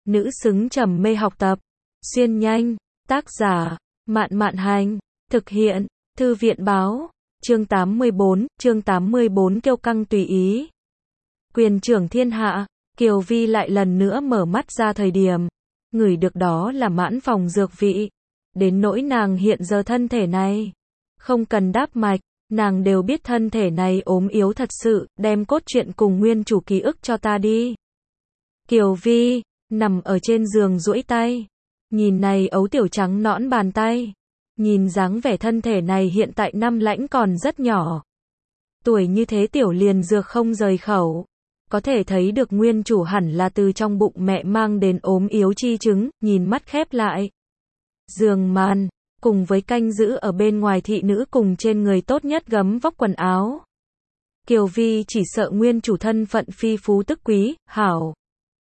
nữ xứng trầm mê học tập. Xuyên nhanh, tác giả, Mạn Mạn Hành, thực hiện, Thư viện báo, chương 84 kiêu căng tùy ý. Quyền trưởng thiên hạ, Kiều Vi lại lần nữa mở mắt ra thời điểm, ngửi được đó là mãn phòng dược vị. Đến nỗi nàng hiện giờ thân thể này, không cần đáp mạch, nàng đều biết thân thể này ốm yếu thật sự, đem cốt truyện cùng nguyên chủ ký ức cho ta đi. Kiều Vi, nằm ở trên giường duỗi tay, nhìn này ấu tiểu trắng nõn bàn tay, nhìn dáng vẻ thân thể này hiện tại năm lãnh còn rất nhỏ. Tuổi như thế tiểu liền dược không rời khẩu, có thể thấy được nguyên chủ hẳn là từ trong bụng mẹ mang đến ốm yếu chi chứng, nhìn mắt khép lại. Giường màn, cùng với canh giữ ở bên ngoài thị nữ cùng trên người tốt nhất gấm vóc quần áo. Kiều Vi chỉ sợ nguyên chủ thân phận phi phú tức quý, hảo.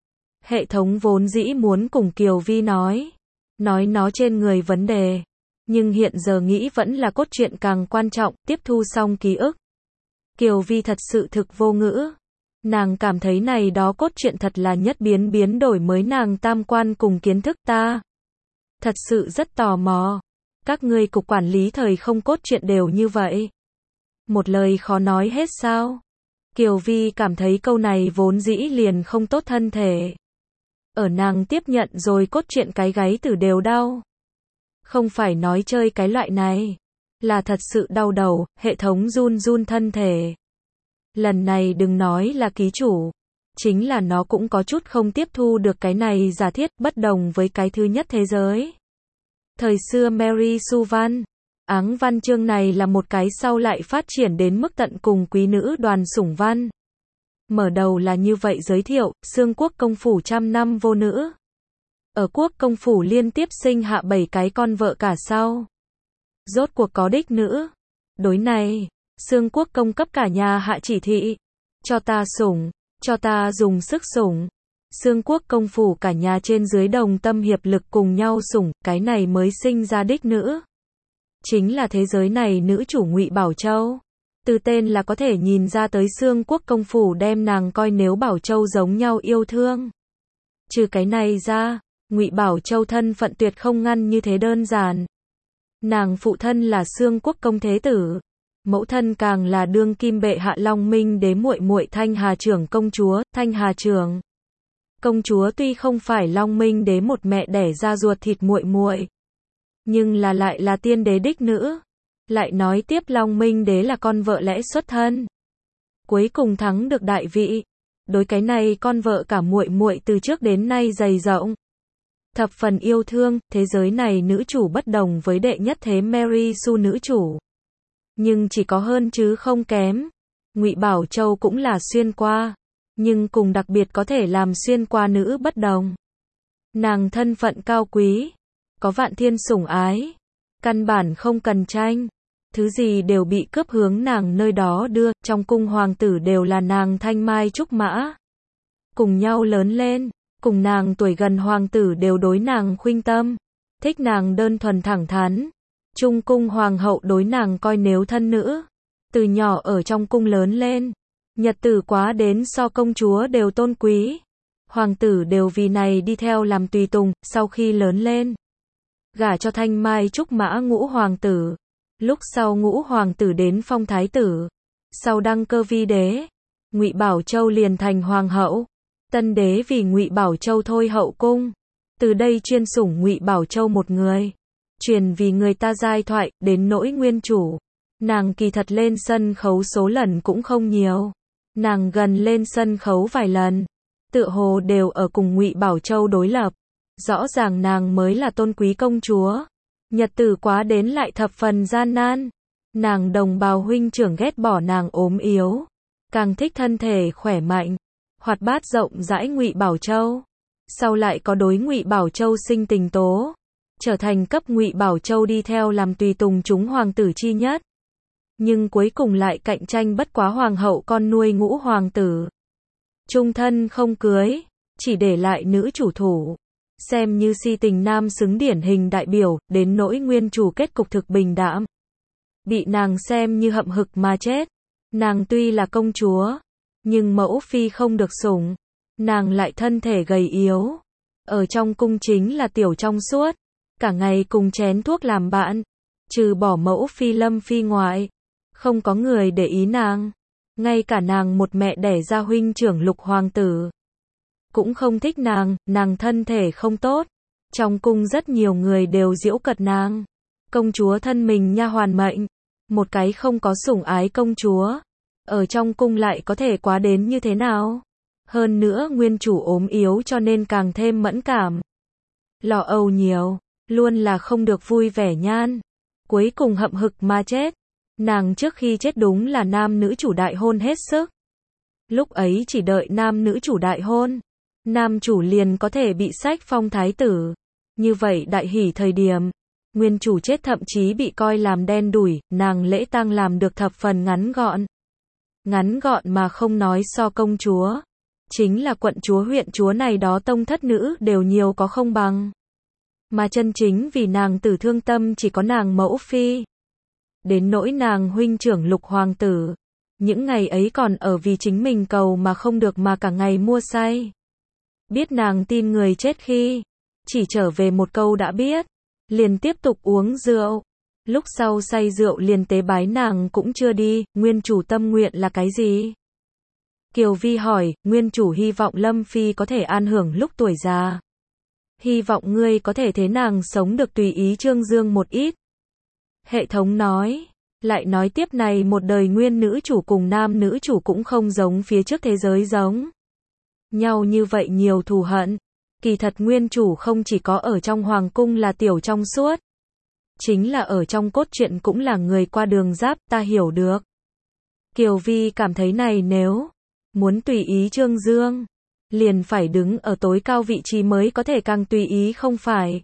Hệ thống vốn dĩ muốn cùng Kiều Vi nói nó trên người vấn đề, nhưng hiện giờ nghĩ vẫn là cốt truyện càng quan trọng, tiếp thu xong ký ức. Kiều Vi thật sự thực vô ngữ. Nàng cảm thấy này đó cốt truyện thật là nhất biến đổi mới nàng tam quan cùng kiến thức ta. Thật sự rất tò mò. Các ngươi cục quản lý thời không cốt truyện đều như vậy. Một lời khó nói hết sao? Kiều Vi cảm thấy câu này vốn dĩ liền không tốt thân thể. Ở nàng tiếp nhận rồi cốt truyện cái gáy tử đều đau. Không phải nói chơi cái loại này, là thật sự đau đầu, hệ thống run thân thể. Lần này đừng nói là ký chủ, chính là nó cũng có chút không tiếp thu được cái này giả thiết, bất đồng với cái thứ nhất thế giới. Thời xưa Mary Sue văn, áng văn chương này là một cái sau lại phát triển đến mức tận cùng quý nữ đoàn sủng văn. Mở đầu là như vậy giới thiệu, Xương quốc công phủ trăm năm vô nữ. Ở quốc công phủ liên tiếp sinh hạ 7 cái con vợ cả sau. Rốt cuộc có đích nữ. Đối này, Xương quốc công cấp cả nhà hạ chỉ thị. Cho ta sủng, cho ta dùng sức sủng. Xương quốc công phủ cả nhà trên dưới đồng tâm hiệp lực cùng nhau sủng, cái này mới sinh ra đích nữ. Chính là thế giới này nữ chủ Ngụy Bảo Châu. Từ tên là có thể nhìn ra tới Xương quốc công phủ đem nàng coi nếu Bảo Châu giống nhau yêu thương. Trừ cái này ra, Ngụy Bảo Châu thân phận tuyệt không ngăn như thế đơn giản. Nàng phụ thân là Xương quốc công thế tử, mẫu thân càng là đương kim bệ hạ Long Minh đế muội muội Thanh Hà trưởng công chúa. Thanh Hà trưởng công chúa tuy không phải Long Minh đế một mẹ đẻ ra ruột thịt muội muội, nhưng lại là tiên đế đích nữ. Lại nói tiếp Long Minh đế là con vợ lẽ xuất thân, cuối cùng thắng được đại vị. Đối cái này con vợ cả muội muội từ trước đến nay dày rộng, thập phần yêu thương. Thế giới này nữ chủ bất đồng với đệ nhất thế Mary Sue nữ chủ, nhưng chỉ có hơn chứ không kém. Ngụy Bảo Châu cũng là xuyên qua, nhưng cùng đặc biệt có thể làm xuyên qua nữ bất đồng. Nàng thân phận cao quý, có vạn thiên sủng ái, căn bản không cần tranh, thứ gì đều bị cướp hướng nàng nơi đó đưa. Trong cung hoàng tử đều là nàng thanh mai trúc mã, cùng nhau lớn lên, cùng nàng tuổi gần hoàng tử đều đối nàng khuynh tâm, thích nàng đơn thuần thẳng thắn. Trung cung hoàng hậu đối nàng coi nếu thân nữ, từ nhỏ ở trong cung lớn lên, nhật tử quá đến so công chúa đều tôn quý. Hoàng tử đều vì này đi theo làm tùy tùng. Sau khi lớn lên, gả cho thanh mai trúc mã Ngũ hoàng tử. Lúc sau Ngũ hoàng tử đến phong thái tử, sau đăng cơ vi đế, Ngụy Bảo Châu liền thành hoàng hậu. Tân đế vì Ngụy Bảo Châu thôi hậu cung, từ đây chuyên sủng Ngụy Bảo Châu một người, truyền vì người ta giai thoại. Đến nỗi nguyên chủ, nàng kỳ thật lên sân khấu số lần cũng không nhiều. Nàng gần lên sân khấu vài lần, tựa hồ đều ở cùng Ngụy Bảo Châu đối lập. Rõ ràng nàng mới là tôn quý công chúa, nhật tử quá đến lại thập phần gian nan. Nàng đồng bào huynh trưởng ghét bỏ nàng ốm yếu, càng thích thân thể khỏe mạnh, hoạt bát rộng rãi Ngụy Bảo Châu. Sau lại có đối Ngụy Bảo Châu sinh tình tố, trở thành cấp Ngụy Bảo Châu đi theo làm tùy tùng chúng hoàng tử chi nhất. Nhưng cuối cùng lại cạnh tranh bất quá hoàng hậu con nuôi Ngũ hoàng tử. Trung thân không cưới, chỉ để lại nữ chủ thủ, xem như si tình nam xứng điển hình đại biểu. Đến nỗi nguyên chủ kết cục thực bình đạm, bị nàng xem như hậm hực mà chết. Nàng tuy là công chúa, nhưng mẫu phi không được sủng, nàng lại thân thể gầy yếu, Ở trong cung chính là tiểu trong suốt, cả ngày cùng chén thuốc làm bạn, trừ bỏ mẫu phi Lâm Phi ngoại, không có người để ý nàng. Ngay cả nàng một mẹ đẻ ra huynh trưởng Lục hoàng tử cũng không thích nàng thân thể không tốt. Trong cung rất nhiều người đều giễu cợt nàng. Công chúa thân mình nha hoàn mệnh, một cái không có sủng ái công chúa, ở trong cung lại có thể quá đến như thế nào? Hơn nữa nguyên chủ ốm yếu cho nên càng thêm mẫn cảm. Lo âu nhiều, luôn là không được vui vẻ nhan. Cuối cùng hậm hực mà chết. Nàng trước khi chết đúng là nam nữ chủ đại hôn hết sức. Lúc ấy chỉ đợi nam nữ chủ đại hôn, nam chủ liền có thể bị sách phong thái tử. Như vậy đại hỷ thời điểm, nguyên chủ chết thậm chí bị coi làm đen đủi, nàng lễ tang làm được thập phần ngắn gọn. Ngắn gọn mà không nói so công chúa. Chính là quận chúa huyện chúa này đó tông thất nữ đều nhiều có không bằng. Mà chân chính vì nàng tử thương tâm chỉ có nàng mẫu phi. Đến nỗi nàng huynh trưởng Lục hoàng tử, những ngày ấy còn ở vì chính mình cầu mà không được mà cả ngày mua say. Biết nàng tin người chết khi, chỉ trở về một câu đã biết, liền tiếp tục uống rượu. Lúc sau say rượu liền tế bái nàng cũng chưa đi, nguyên chủ tâm nguyện là cái gì? Kiều Vi hỏi, nguyên chủ hy vọng Lâm Phi có thể an hưởng lúc tuổi già. Hy vọng ngươi có thể thế nàng sống được tùy ý trương dương một ít. Hệ thống nói, lại nói tiếp này một đời nguyên nữ chủ cùng nam nữ chủ cũng không giống phía trước thế giới giống nhau như vậy nhiều thù hận. Kỳ thật nguyên chủ không chỉ có ở trong hoàng cung là tiểu trong suốt, chính là ở trong cốt truyện cũng là người qua đường giáp, ta hiểu được. Kiều Vi cảm thấy này nếu muốn tùy ý trương dương, liền phải đứng ở tối cao vị trí mới có thể càng tùy ý không phải.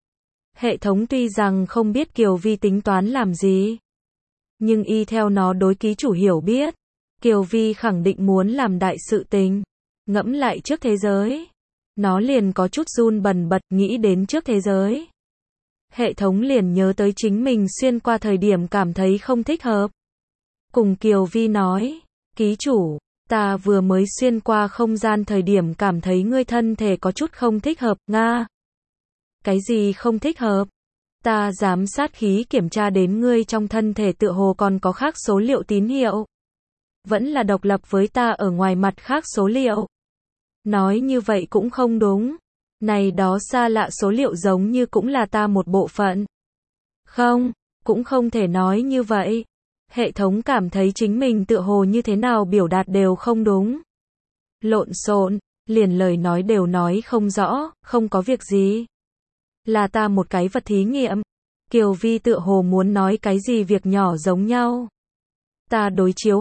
Hệ thống tuy rằng không biết Kiều Vi tính toán làm gì, nhưng y theo nó đối ký chủ hiểu biết, Kiều Vi khẳng định muốn làm đại sự tình. Ngẫm lại trước thế giới, nó liền có chút run bần bật nghĩ đến trước thế giới. Hệ thống liền nhớ tới chính mình xuyên qua thời điểm cảm thấy không thích hợp. Cùng Kiều Vi nói, ký chủ, ta vừa mới xuyên qua không gian thời điểm cảm thấy ngươi thân thể có chút không thích hợp, nga. Cái gì không thích hợp? Ta giám sát khí kiểm tra đến ngươi trong thân thể tựa hồ còn có khác số liệu tín hiệu. Vẫn là độc lập với ta ở ngoài mặt khác số liệu. Nói như vậy cũng không đúng. Này đó xa lạ số liệu giống như cũng là ta một bộ phận. Không, cũng không thể nói như vậy. Hệ thống cảm thấy chính mình tựa hồ như thế nào biểu đạt đều không đúng. Lộn xộn, liền lời nói đều nói không rõ, không có việc gì. Là ta một cái vật thí nghiệm. Kiều Vi tựa hồ muốn nói cái gì việc nhỏ giống nhau. Ta đối chiếu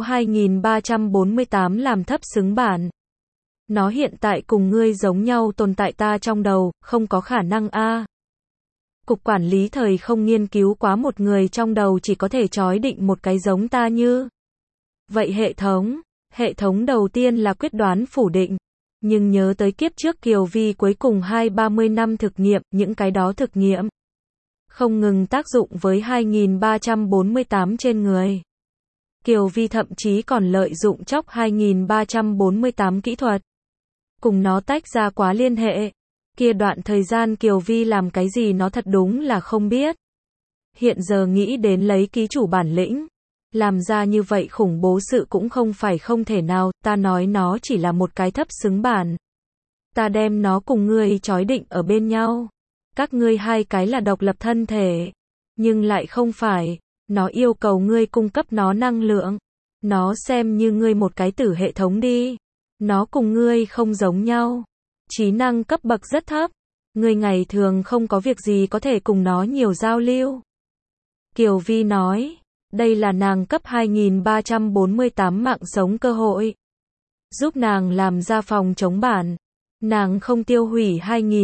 2348 làm thấp xứng bản. Nó hiện tại cùng ngươi giống nhau tồn tại ta trong đầu, không có khả năng a. Cục quản lý thời không nghiên cứu quá một người trong đầu chỉ có thể chói định một cái giống ta như. Vậy hệ thống đầu tiên là quyết đoán phủ định. Nhưng nhớ tới kiếp trước Kiều Vi cuối cùng 20-30 năm thực nghiệm, những cái đó thực nghiệm không ngừng tác dụng với 2348 trên người. Kiều Vi thậm chí còn lợi dụng chóc 2348 kỹ thuật. Cùng nó tách ra quá liên hệ. Kia đoạn thời gian Kiều Vi làm cái gì nó thật đúng là không biết. Hiện giờ nghĩ đến lấy ký chủ bản lĩnh. Làm ra như vậy khủng bố sự cũng không phải không thể nào, ta nói nó chỉ là một cái thấp xứng bản. Ta đem nó cùng ngươi chói định ở bên nhau. Các ngươi hai cái là độc lập thân thể. Nhưng lại không phải. Nó yêu cầu ngươi cung cấp nó năng lượng. Nó xem như ngươi một cái tử hệ thống đi. Nó cùng ngươi không giống nhau. Trí năng cấp bậc rất thấp. Ngươi ngày thường không có việc gì có thể cùng nó nhiều giao lưu. Kiều Vi nói, đây là nàng cấp 2348 mạng sống cơ hội. Giúp nàng làm ra phòng chống bản. Nàng không tiêu hủy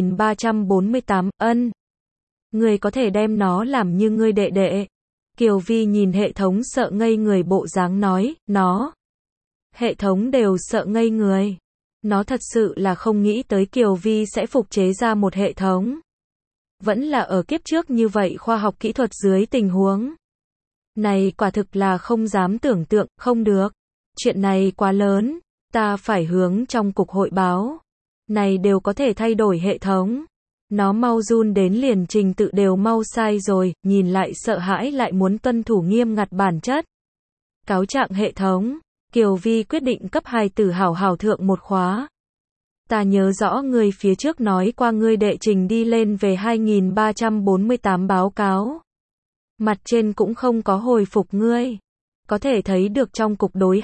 2348, ân. Ngươi có thể đem nó làm như ngươi đệ đệ. Kiều Vi nhìn hệ thống sợ ngây người bộ dáng nói, nó. Hệ thống đều sợ ngây người. Nó thật sự là không nghĩ tới Kiều Vi sẽ phục chế ra một hệ thống. Vẫn là ở kiếp trước như vậy khoa học kỹ thuật dưới tình huống. Này quả thực là không dám tưởng tượng, không được. Chuyện này quá lớn. Ta phải hướng trong cục hội báo. này đều có thể thay đổi hệ thống. Nó mau run đến liền trình tự đều mau sai rồi, nhìn lại sợ hãi lại muốn tuân thủ nghiêm ngặt bản chất. Cáo trạng hệ thống, Kiều Vi quyết định cấp hài tử hảo hảo thượng một khóa. Ta nhớ rõ ngươi phía trước nói qua ngươi đệ trình đi lên về 2348 báo cáo. Mặt trên cũng không có hồi phục ngươi. Có thể thấy được trong cục đối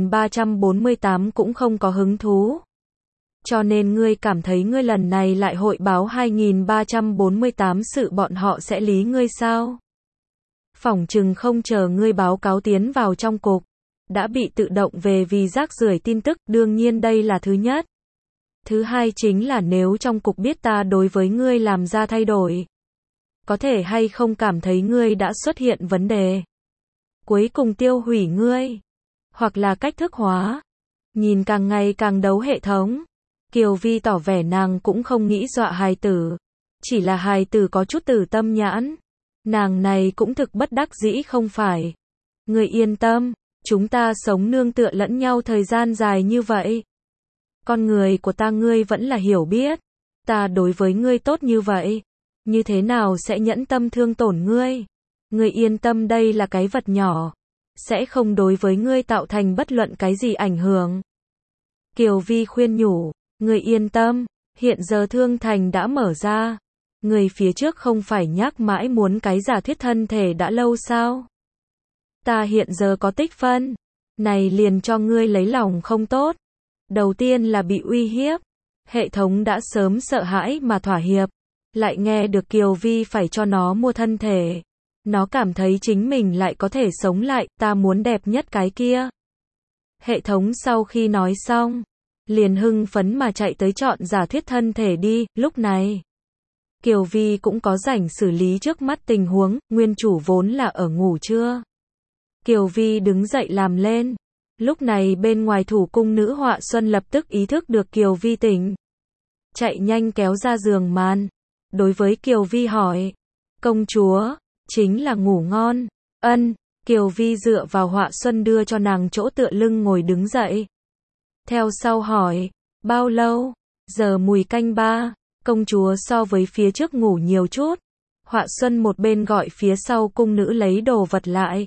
2348 cũng không có hứng thú. Cho nên ngươi cảm thấy ngươi lần này lại hội báo 2348 sự bọn họ sẽ lý ngươi sao? Phỏng chừng không chờ ngươi báo cáo tiến vào trong cục. Đã bị tự động về vì rác rưởi tin tức, đương nhiên đây là thứ nhất. Thứ hai chính là nếu trong cục biết ta đối với ngươi làm ra thay đổi. Có thể hay không cảm thấy ngươi đã xuất hiện vấn đề. Cuối cùng tiêu hủy ngươi. Hoặc là cách thức hóa. Nhìn càng ngày càng đấu hệ thống. Kiều Vi tỏ vẻ nàng cũng không nghĩ dọa hài tử. Chỉ là hài tử có chút tử tâm nhãn. Nàng này cũng thực bất đắc dĩ không phải. Ngươi yên tâm, chúng ta sống nương tựa lẫn nhau thời gian dài như vậy. Con người của ta ngươi vẫn là hiểu biết. Ta đối với ngươi tốt như vậy. Như thế nào sẽ nhẫn tâm thương tổn ngươi? Ngươi yên tâm đây là cái vật nhỏ. Sẽ không đối với ngươi tạo thành bất luận cái gì ảnh hưởng. Kiều Vi khuyên nhủ. Ngươi yên tâm, hiện giờ thương thành đã mở ra. Ngươi phía trước không phải nhắc mãi muốn cái giả thuyết thân thể đã lâu sao? Ta hiện giờ có tích phân. Này liền cho ngươi lấy lòng không tốt. Đầu tiên là bị uy hiếp. Hệ thống đã sớm sợ hãi mà thỏa hiệp. Lại nghe được Kiều Vi phải cho nó mua thân thể. Nó cảm thấy chính mình lại có thể sống lại, ta muốn đẹp nhất cái kia. Hệ thống sau khi nói xong, liền hưng phấn mà chạy tới chọn giả thuyết thân thể đi, lúc này. Kiều Vi cũng có rảnh xử lý trước mắt tình huống, nguyên chủ vốn là ở ngủ trưa. Kiều Vi đứng dậy làm lên. Lúc này bên ngoài thủ cung nữ họa xuân lập tức ý thức được Kiều Vi tỉnh. Chạy nhanh kéo ra giường màn. Đối với Kiều Vi hỏi. Công chúa, chính là ngủ ngon. Ân, Kiều Vi dựa vào họa xuân đưa cho nàng chỗ tựa lưng ngồi đứng dậy. Theo sau hỏi, bao lâu? Giờ mùi canh ba, công chúa so với phía trước ngủ nhiều chút. Họa xuân một bên gọi phía sau cung nữ lấy đồ vật lại.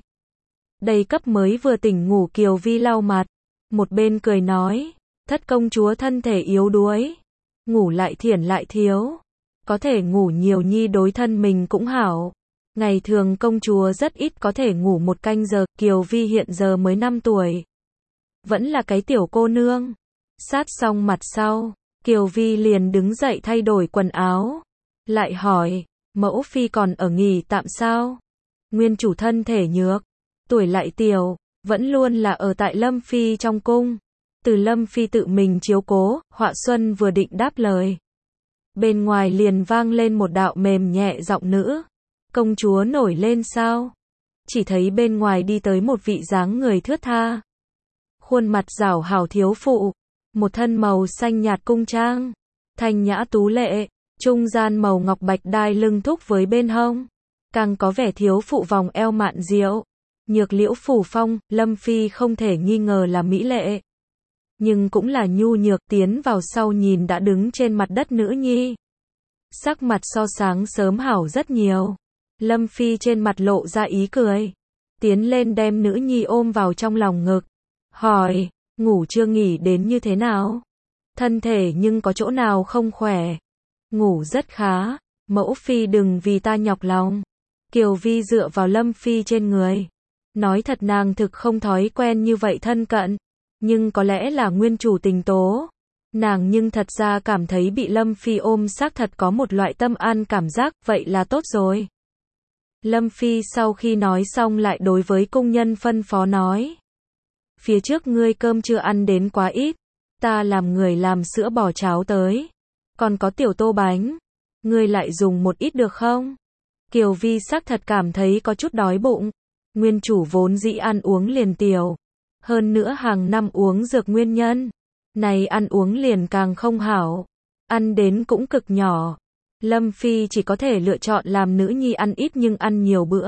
Đầy cấp mới vừa tỉnh ngủ Kiều Vi lau mặt. Một bên cười nói, thất công chúa thân thể yếu đuối. Ngủ lại thiển lại thiếu. Có thể ngủ nhiều nhi đối thân mình cũng hảo. Ngày thường công chúa rất ít có thể ngủ một canh giờ. Kiều Vi hiện giờ mới 5 tuổi. Vẫn là cái tiểu cô nương. Sát xong mặt sau, Kiều Vi liền đứng dậy thay đổi quần áo. Lại hỏi, mẫu phi còn ở nghỉ tạm sao? Nguyên chủ thân thể nhược, tuổi lại tiểu, vẫn luôn là ở tại Lâm Phi trong cung. Từ Lâm Phi tự mình chiếu cố, họa xuân vừa định đáp lời. Bên ngoài liền vang lên một đạo mềm nhẹ giọng nữ. Công chúa nổi lên sao? Chỉ thấy bên ngoài đi tới một vị dáng người thướt tha. Khuôn mặt rảo hảo thiếu phụ. Một thân màu xanh nhạt cung trang. Thanh nhã tú lệ. Trung gian màu ngọc bạch đai lưng thúc với bên hông. Càng có vẻ thiếu phụ vòng eo mạn diệu. Nhược liễu phủ phong, Lâm Phi không thể nghi ngờ là mỹ lệ. Nhưng cũng là nhu nhược, tiến vào sau nhìn đã đứng trên mặt đất nữ nhi. Sắc mặt so sáng sớm hảo rất nhiều. Lâm Phi trên mặt lộ ra ý cười. Tiến lên đem nữ nhi ôm vào trong lòng ngực. Hỏi, ngủ chưa nghỉ đến như thế nào? Thân thể nhưng có chỗ nào không khỏe? Ngủ rất khá, mẫu phi đừng vì ta nhọc lòng. Kiều Vi dựa vào Lâm Phi trên người. Nói thật nàng thực không thói quen như vậy thân cận. Nhưng có lẽ là nguyên chủ tình tố. Nàng nhưng thật ra cảm thấy bị Lâm Phi ôm xác thật có một loại tâm an cảm giác, vậy là tốt rồi. Lâm Phi sau khi nói xong lại đối với cung nhân phân phó nói. Phía trước ngươi cơm chưa ăn đến quá ít. Ta làm người làm sữa bò cháo tới. Còn có tiểu tô bánh. Ngươi lại dùng một ít được không? Kiều Vi xác thật cảm thấy có chút đói bụng. Nguyên chủ vốn dĩ ăn uống liền tiểu. Hơn nữa hàng năm uống dược nguyên nhân. Này ăn uống liền càng không hảo. Ăn đến cũng cực nhỏ. Lâm Phi chỉ có thể lựa chọn làm nữ nhi ăn ít nhưng ăn nhiều bữa.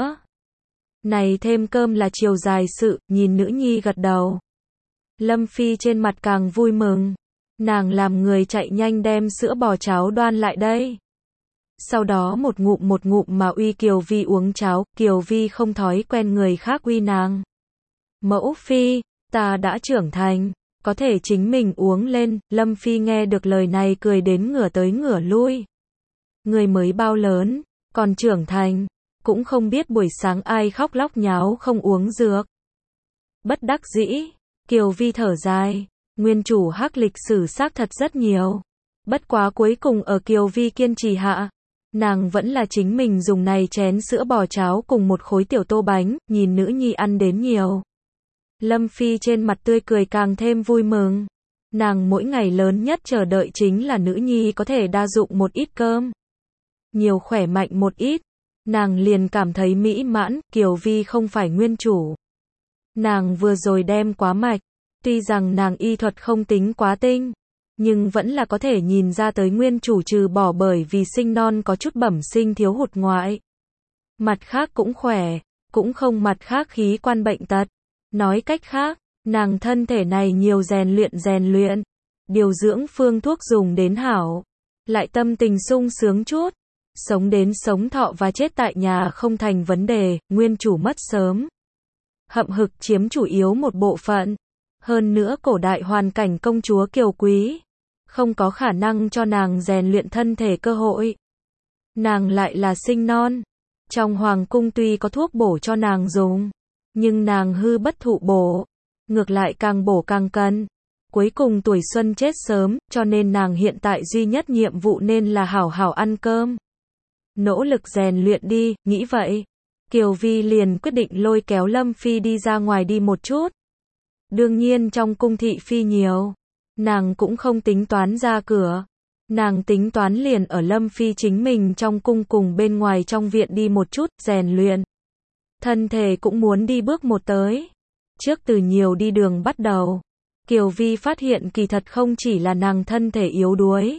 Này thêm cơm là chiều dài sự, nhìn nữ nhi gật đầu. Lâm Phi trên mặt càng vui mừng. Nàng làm người chạy nhanh đem sữa bò cháo đoan lại đây. Sau đó một ngụm mà uy Kiều Vi uống cháo, Kiều Vi không thói quen người khác uy nàng. Mẫu phi, ta đã trưởng thành, có thể chính mình uống lên, Lâm Phi nghe được lời này cười đến ngửa tới ngửa lui. Người mới bao lớn, còn trưởng thành, cũng không biết buổi sáng ai khóc lóc nháo không uống dược. Bất đắc dĩ, Kiều Vi thở dài, nguyên chủ hắc lịch sử xác thật rất nhiều. Bất quá cuối cùng ở Kiều Vi kiên trì hạ, nàng vẫn là chính mình dùng này chén sữa bò cháo cùng một khối tiểu tô bánh, nhìn nữ nhi ăn đến nhiều. Lâm Phi trên mặt tươi cười càng thêm vui mừng. Nàng mỗi ngày lớn nhất chờ đợi chính là nữ nhi có thể đa dụng một ít cơm. Nhiều khỏe mạnh một ít. Nàng liền cảm thấy mỹ mãn, Kiều Vi không phải nguyên chủ. Nàng vừa rồi đem quá mạch. Tuy rằng nàng y thuật không tính quá tinh, nhưng vẫn là có thể nhìn ra tới nguyên chủ trừ bỏ bởi vì sinh non có chút bẩm sinh thiếu hụt ngoại. Mặt khác cũng khỏe, cũng không mặt khác khí quan bệnh tật. Nói cách khác, nàng thân thể này nhiều rèn luyện, điều dưỡng phương thuốc dùng đến hảo, lại tâm tình sung sướng chút, sống đến sống thọ và chết tại nhà không thành vấn đề, nguyên chủ mất sớm. Hậm hực chiếm chủ yếu một bộ phận, hơn nữa cổ đại hoàn cảnh công chúa kiều quý, không có khả năng cho nàng rèn luyện thân thể cơ hội. Nàng lại là sinh non, trong hoàng cung tuy có thuốc bổ cho nàng dùng, nhưng nàng hư bất thụ bổ, ngược lại càng bổ càng cân. Cuối cùng tuổi xuân chết sớm, cho nên nàng hiện tại duy nhất nhiệm vụ nên là hảo hảo ăn cơm. Nỗ lực rèn luyện đi, nghĩ vậy. Kiều Vi liền quyết định lôi kéo Lâm Phi đi ra ngoài đi một chút. Đương nhiên trong cung thị phi nhiều, nàng cũng không tính toán ra cửa. Nàng tính toán liền ở Lâm Phi chính mình trong cung cùng bên ngoài trong viện đi một chút, rèn luyện. Thân thể cũng muốn đi bước một tới. Trước từ nhiều đi đường bắt đầu, Kiều Vi phát hiện kỳ thật không chỉ là nàng thân thể yếu đuối.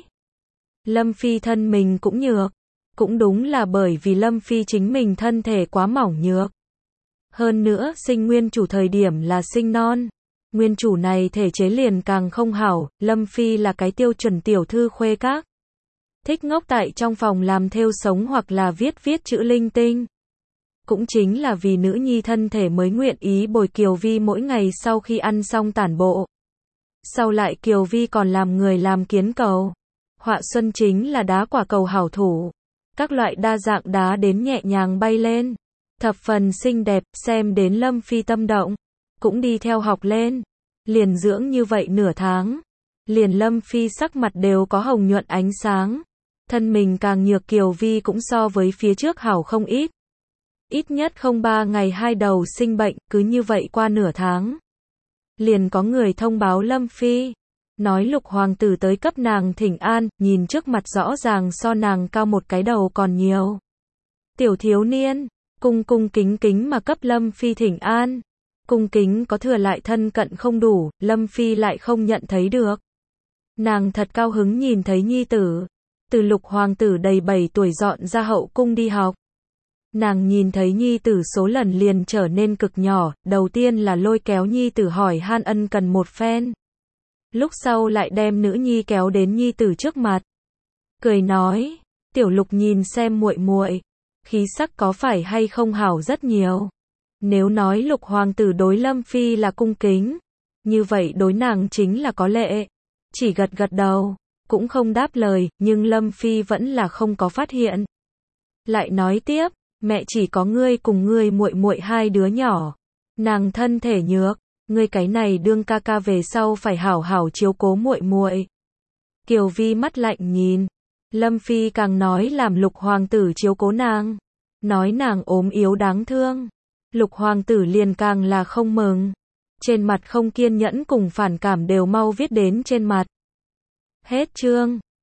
Lâm Phi thân mình cũng nhược. Cũng đúng là bởi vì Lâm Phi chính mình thân thể quá mỏng nhược. Hơn nữa sinh nguyên chủ thời điểm là sinh non. Nguyên chủ này thể chế liền càng không hảo, Lâm Phi là cái tiêu chuẩn tiểu thư khuê các. Thích ngốc tại trong phòng làm thêu sống hoặc là viết chữ linh tinh. Cũng chính là vì nữ nhi thân thể mới nguyện ý bồi Kiều Vi mỗi ngày sau khi ăn xong tản bộ. Sau lại Kiều Vi còn làm người làm kiến cầu. Họa xuân chính là đá quả cầu hảo thủ. Các loại đa dạng đá đến nhẹ nhàng bay lên. Thập phần xinh đẹp, xem đến Lâm Phi tâm động. Cũng đi theo học lên. Liền dưỡng như vậy nửa tháng. Liền Lâm Phi sắc mặt đều có hồng nhuận ánh sáng. Thân mình càng nhược Kiều Vi cũng so với phía trước hảo không ít. Ít nhất không 3 ngày 2 đầu sinh bệnh, cứ như vậy qua nửa tháng. Liền có người thông báo Lâm Phi. Nói Lục hoàng tử tới cấp nàng thỉnh an, nhìn trước mặt rõ ràng so nàng cao một cái đầu còn nhiều. Tiểu thiếu niên, cung kính mà cấp Lâm Phi thỉnh an. Cung kính có thừa lại thân cận không đủ, Lâm Phi lại không nhận thấy được. Nàng thật cao hứng nhìn thấy nhi tử. Từ Lục hoàng tử đầy 7 tuổi dọn ra hậu cung đi học. Nàng nhìn thấy nhi tử số lần liền trở nên cực nhỏ, đầu tiên là lôi kéo nhi tử hỏi han ân cần một phen. Lúc sau lại đem nữ nhi kéo đến nhi tử trước mặt. Cười nói, tiểu Lục nhìn xem muội muội, khí sắc có phải hay không hảo rất nhiều. Nếu nói Lục hoàng tử đối Lâm Phi là cung kính, như vậy đối nàng chính là có lệ. Chỉ gật đầu, cũng không đáp lời, nhưng Lâm Phi vẫn là không có phát hiện. Lại nói tiếp, mẹ chỉ có ngươi cùng ngươi muội muội 2 đứa nhỏ. Nàng thân thể nhược, ngươi cái này đương ca ca về sau phải hảo hảo chiếu cố muội muội. Kiều Vi mắt lạnh nhìn. Lâm Phi càng nói làm Lục hoàng tử chiếu cố nàng. Nói nàng ốm yếu đáng thương. Lục hoàng tử liền càng là không mừng. Trên mặt không kiên nhẫn cùng phản cảm đều mau viết đến trên mặt. Hết chương.